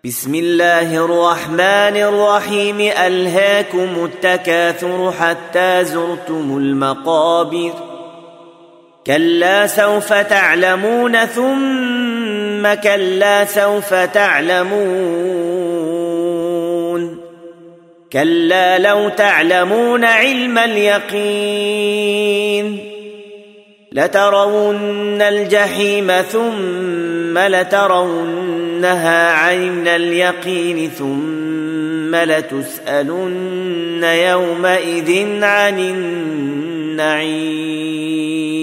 بسم الله الرحمن الرحيم. ألهاكم التكاثر حتى زرتم المقابر. كلا سوف تعلمون ثم كلا سوف تعلمون. كلا لو تعلمون علم اليقين لترون الجحيم ثم لترونها عين اليقين ثم لتسألن يومئذ عن النعيم.